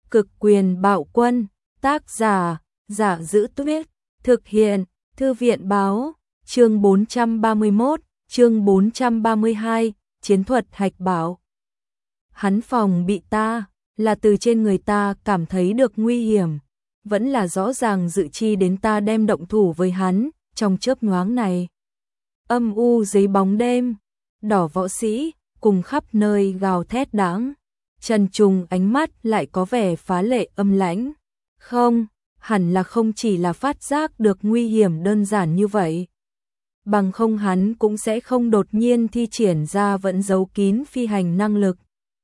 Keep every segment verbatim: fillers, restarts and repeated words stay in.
Cực quyền bạo quân, tác giả, Giả Giữ Tuyết, thực hiện, Thư viện báo, chương bốn trăm ba mươi mốt, chương bốn trăm ba mươi hai, chiến thuật hạch bảo. Hắn phòng bị ta, là từ trên người ta cảm thấy được nguy hiểm, vẫn là rõ ràng dự chi đến ta đem động thủ với hắn, trong chớp nhoáng này. Âm u dưới bóng đêm, đỏ võ sĩ, cùng khắp nơi gào thét đáng. Trần Trùng ánh mắt lại có vẻ phá lệ âm lãnh. Không, hẳn là không chỉ là phát giác được nguy hiểm đơn giản như vậy. Bằng không hắn cũng sẽ không đột nhiên thi triển ra vẫn giấu kín phi hành năng lực.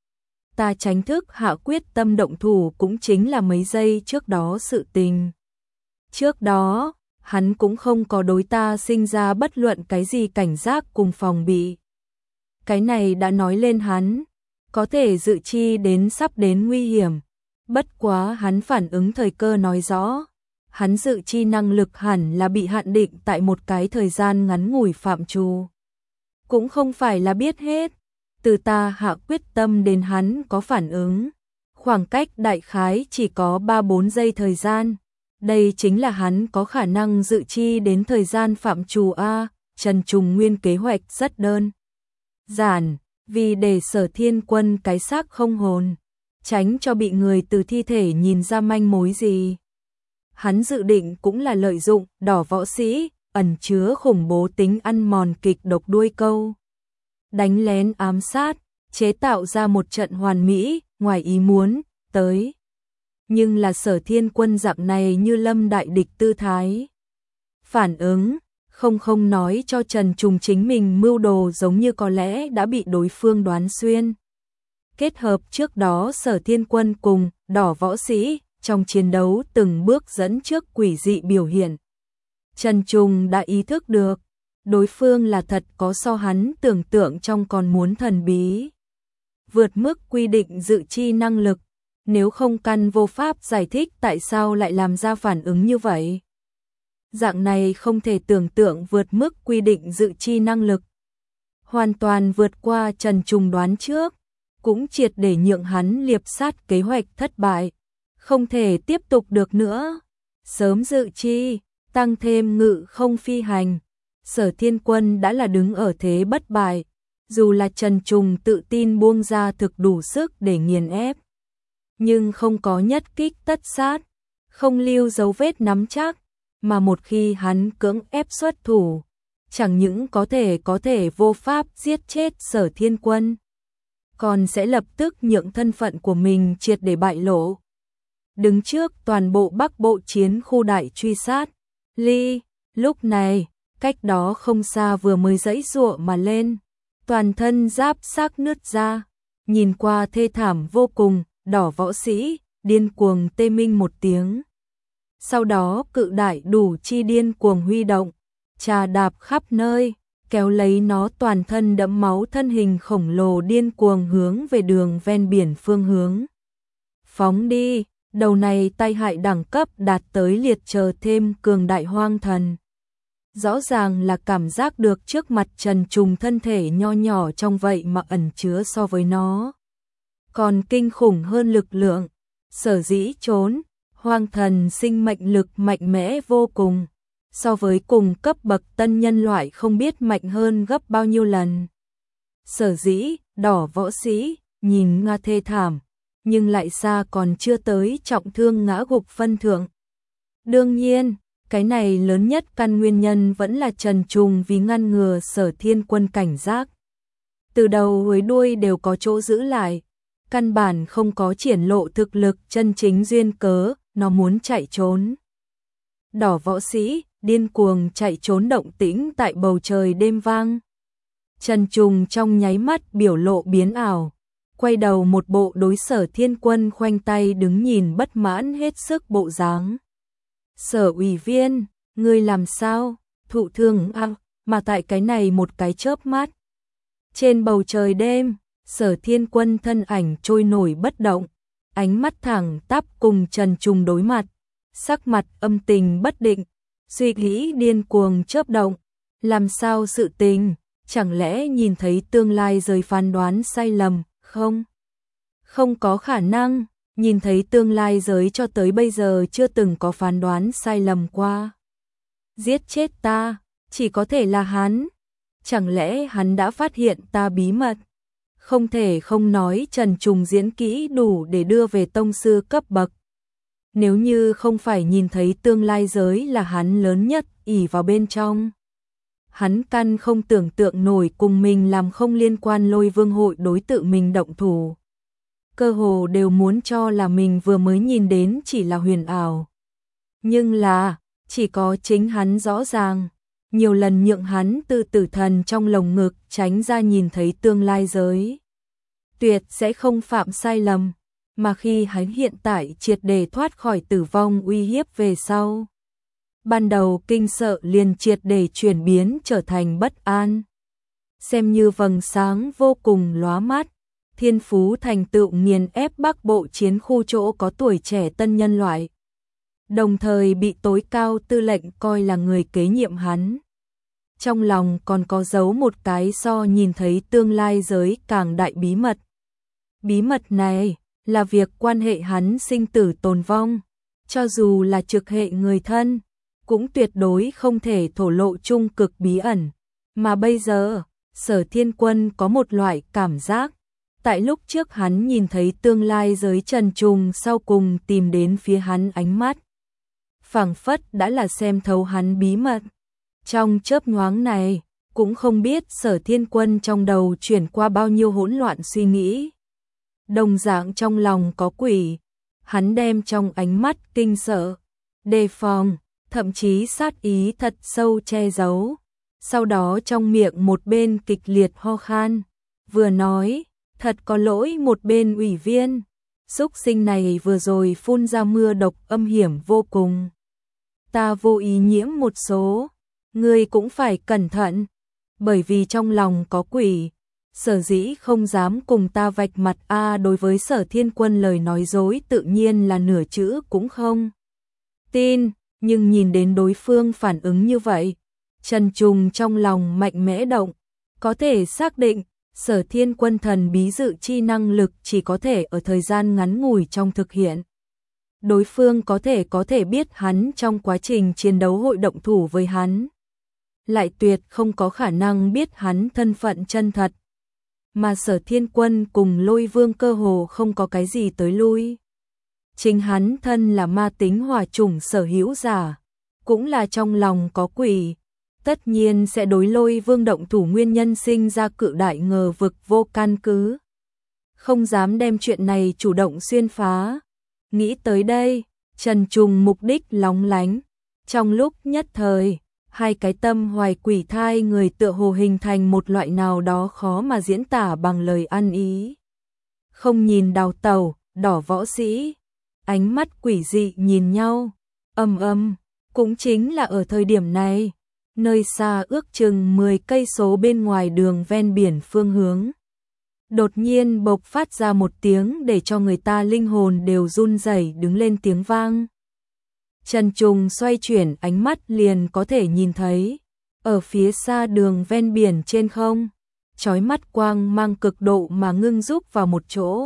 Ta tránh thức hạ quyết tâm động thủ cũng chính là mấy giây trước đó sự tình. Trước đó, hắn cũng không có đối ta sinh ra bất luận cái gì cảnh giác cùng phòng bị. Cái này đã nói lên hắn có thể dự chi đến sắp đến nguy hiểm. Bất quá hắn phản ứng thời cơ nói rõ, hắn dự chi năng lực hẳn là bị hạn định tại một cái thời gian ngắn ngủi phạm trù. Cũng không phải là biết hết, từ ta hạ quyết tâm đến hắn có phản ứng. Khoảng cách đại khái chỉ có ba bốn giây thời gian. Đây chính là hắn có khả năng dự chi đến thời gian phạm trù A. Trần Trùng nguyên kế hoạch rất đơn giản, vì để Sở Thiên Quân cái xác không hồn, tránh cho bị người từ thi thể nhìn ra manh mối gì. Hắn dự định cũng là lợi dụng đỏ võ sĩ, ẩn chứa khủng bố tính ăn mòn kịch độc đuôi câu. Đánh lén ám sát, chế tạo ra một trận hoàn mỹ, ngoài ý muốn, tới. Nhưng là Sở Thiên Quân dạng này như lâm đại địch tư thái. Phản ứng, không không nói cho Trần Trùng chính mình mưu đồ giống như có lẽ đã bị đối phương đoán xuyên. Kết hợp trước đó Sở Thiên Quân cùng đỏ võ sĩ trong chiến đấu từng bước dẫn trước quỷ dị biểu hiện. Trần Trùng đã ý thức được, đối phương là thật có so hắn tưởng tượng trong còn muốn thần bí. Vượt mức quy định dự chi năng lực, nếu không căn vô pháp giải thích tại sao lại làm ra phản ứng như vậy. Dạng này không thể tưởng tượng vượt mức quy định dự chi năng lực. Hoàn toàn vượt qua Trần Trùng đoán trước, cũng triệt để nhượng hắn liệp sát kế hoạch thất bại. Không thể tiếp tục được nữa. Sớm dự chi, tăng thêm ngự không phi hành. Sở Thiên Quân đã là đứng ở thế bất bại. Dù là Trần Trùng tự tin buông ra thực đủ sức để nghiền ép. Nhưng không có nhất kích tất sát, không lưu dấu vết nắm chắc. Mà một khi hắn cưỡng ép xuất thủ, chẳng những có thể có thể vô pháp giết chết Sở Thiên Quân, còn sẽ lập tức nhượng thân phận của mình triệt để bại lộ. Đứng trước toàn bộ Bắc Bộ chiến khu đại truy sát, Ly, lúc này, cách đó không xa vừa mới giãy giụa mà lên, toàn thân giáp xác nứt ra, nhìn qua thê thảm vô cùng, đỏ võ sĩ, điên cuồng tê minh một tiếng. Sau đó cự đại đủ chi điên cuồng huy động, trà đạp khắp nơi, kéo lấy nó toàn thân đẫm máu thân hình khổng lồ điên cuồng hướng về đường ven biển phương hướng. Phóng đi, đầu này tai hại đẳng cấp đạt tới liệt chờ thêm cường đại hoang thần. Rõ ràng là cảm giác được trước mặt Trần Trùng thân thể nho nhỏ trong vậy mà ẩn chứa so với nó còn kinh khủng hơn lực lượng. Sở dĩ trốn, hoang thần sinh mệnh lực mạnh mẽ vô cùng, so với cùng cấp bậc tân nhân loại không biết mạnh hơn gấp bao nhiêu lần. Sở dĩ, đỏ võ sĩ, nhìn nga thê thảm, nhưng lại xa còn chưa tới trọng thương ngã gục phân thượng. Đương nhiên, cái này lớn nhất căn nguyên nhân vẫn là Trần Trùng vì ngăn ngừa Sở Thiên Quân cảnh giác. Từ đầu cuối đuôi đều có chỗ giữ lại, căn bản không có triển lộ thực lực chân chính duyên cớ, nó muốn chạy trốn. Đỏ võ sĩ, điên cuồng chạy trốn động tĩnh tại bầu trời đêm vang. Trần Trùng trong nháy mắt biểu lộ biến ảo, quay đầu một bộ đối Sở Thiên Quân khoanh tay đứng nhìn bất mãn hết sức bộ dáng. Sở ủy viên, ngươi làm sao, thụ thương à, mà tại cái này một cái chớp mắt. Trên bầu trời đêm, Sở Thiên Quân thân ảnh trôi nổi bất động, ánh mắt thẳng tắp cùng Trần Trùng đối mặt, sắc mặt âm tình bất định, suy nghĩ điên cuồng chớp động, làm sao sự tình, chẳng lẽ nhìn thấy tương lai rời phán đoán sai lầm, không? Không có khả năng, nhìn thấy tương lai giới cho tới bây giờ chưa từng có phán đoán sai lầm qua. Giết chết ta, chỉ có thể là hắn. Chẳng lẽ hắn đã phát hiện ta bí mật? Không thể không nói Trần Trùng diễn kỹ đủ để đưa về tông sư cấp bậc. Nếu như không phải nhìn thấy tương lai giới là hắn lớn nhất ỷ vào bên trong, hắn căn không tưởng tượng nổi cùng mình làm không liên quan Lôi Vương hội đối tự mình động thủ. Cơ hồ đều muốn cho là mình vừa mới nhìn đến chỉ là huyền ảo. Nhưng là, chỉ có chính hắn rõ ràng, nhiều lần nhượng hắn từ tử thần trong lồng ngực tránh ra nhìn thấy tương lai giới. Tuyệt sẽ không phạm sai lầm, mà khi hắn hiện tại triệt để thoát khỏi tử vong uy hiếp về sau. Ban đầu kinh sợ liền triệt để chuyển biến trở thành bất an. Xem như vầng sáng vô cùng lóa mắt, thiên phú thành tựu nghiền ép Bắc Bộ chiến khu chỗ có tuổi trẻ tân nhân loại. Đồng thời bị tối cao tư lệnh coi là người kế nhiệm hắn. Trong lòng còn có giấu một cái so nhìn thấy tương lai giới càng đại bí mật. Bí mật này là việc quan hệ hắn sinh tử tồn vong, cho dù là trực hệ người thân, cũng tuyệt đối không thể thổ lộ chung cực bí ẩn. Mà bây giờ, Sở Thiên Quân có một loại cảm giác, tại lúc trước hắn nhìn thấy tương lai giới Trần Trùng sau cùng tìm đến phía hắn ánh mắt, phảng phất đã là xem thấu hắn bí mật. Trong chớp nhoáng này, cũng không biết Sở Thiên Quân trong đầu chuyển qua bao nhiêu hỗn loạn suy nghĩ. Đồng dạng trong lòng có quỷ, hắn đem trong ánh mắt kinh sợ, đề phòng, thậm chí sát ý thật sâu che giấu. Sau đó trong miệng một bên kịch liệt ho khan, vừa nói, thật có lỗi một bên ủy viên, xúc sinh này vừa rồi phun ra mưa độc âm hiểm vô cùng. Ta vô ý nhiễm một số, ngươi cũng phải cẩn thận, bởi vì trong lòng có quỷ, sở dĩ không dám cùng ta vạch mặt a. Đối với Sở Thiên Quân lời nói dối tự nhiên là nửa chữ cũng không tin, nhưng nhìn đến đối phương phản ứng như vậy, Trần Trùng trong lòng mạnh mẽ động, có thể xác định Sở Thiên Quân thần bí dự chi năng lực chỉ có thể ở thời gian ngắn ngủi trong thực hiện. Đối phương có thể có thể biết hắn trong quá trình chiến đấu hội động thủ với hắn, lại tuyệt không có khả năng biết hắn thân phận chân thật. Mà Sở Thiên Quân cùng Lôi Vương cơ hồ không có cái gì tới lui. Chính hắn thân là ma tính hỏa chủng sở hữu giả, cũng là trong lòng có quỷ, tất nhiên sẽ đối Lôi Vương động thủ nguyên nhân sinh ra cự đại ngờ vực vô căn cứ. Không dám đem chuyện này chủ động xuyên phá. Nghĩ tới đây, Trần Trùng mục đích lóng lánh. Trong lúc nhất thời, hai cái tâm hoài quỷ thai người tựa hồ hình thành một loại nào đó khó mà diễn tả bằng lời ăn ý. Không nhìn đào tẩu, đỏ võ sĩ, ánh mắt quỷ dị nhìn nhau, âm âm, cũng chính là ở thời điểm này, nơi xa ước chừng mười cây số bên ngoài đường ven biển phương hướng. Đột nhiên bộc phát ra một tiếng để cho người ta linh hồn đều run rẩy đứng lên tiếng vang. Trần Trùng xoay chuyển ánh mắt liền có thể nhìn thấy, ở phía xa đường ven biển trên không, chói mắt quang mang cực độ mà ngưng rúc vào một chỗ.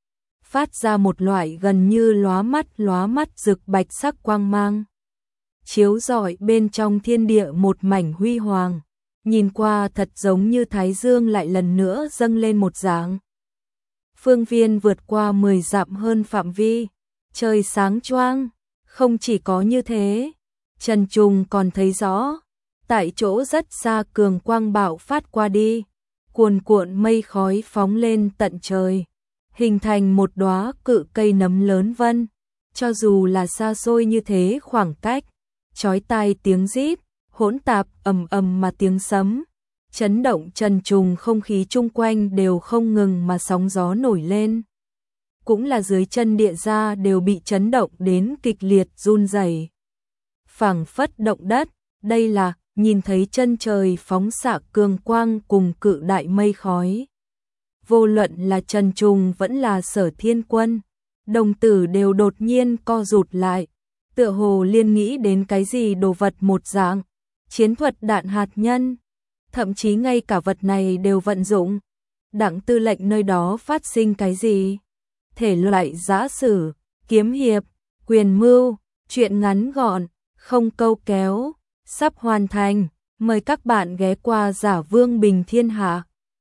Phát ra một loại gần như lóa mắt lóa mắt rực bạch sắc quang mang. Chiếu rọi bên trong thiên địa một mảnh huy hoàng, nhìn qua thật giống như thái dương lại lần nữa dâng lên một dạng. Phương viên vượt qua mười dặm hơn phạm vi, trời sáng choang. Không chỉ có như thế, Trần Trùng còn thấy rõ, tại chỗ rất xa cường quang bạo phát qua đi, cuồn cuộn mây khói phóng lên tận trời, hình thành một đóa cự cây nấm lớn vân. Cho dù là xa xôi như thế khoảng cách, chói tai tiếng rít, hỗn tạp ầm ầm mà tiếng sấm, chấn động Trần Trùng không khí chung quanh đều không ngừng mà sóng gió nổi lên. Cũng là dưới chân địa ra đều bị chấn động đến kịch liệt run rẩy. Phảng phất động đất, đây là nhìn thấy chân trời phóng xạ cường quang cùng cự đại mây khói. Vô luận là Trần Trùng vẫn là Sở Thiên Quân, đồng tử đều đột nhiên co rụt lại, tựa hồ liên nghĩ đến cái gì đồ vật một dạng, chiến thuật đạn hạt nhân, thậm chí ngay cả vật này đều vận dụng. Đặng tư lệnh nơi đó phát sinh cái gì? thể loại giã sử, kiếm hiệp, quyền mưu, truyện ngắn gọn, không câu kéo, sắp hoàn thành. Mời các bạn ghé qua Giả Vương Bình Thiên Hạ.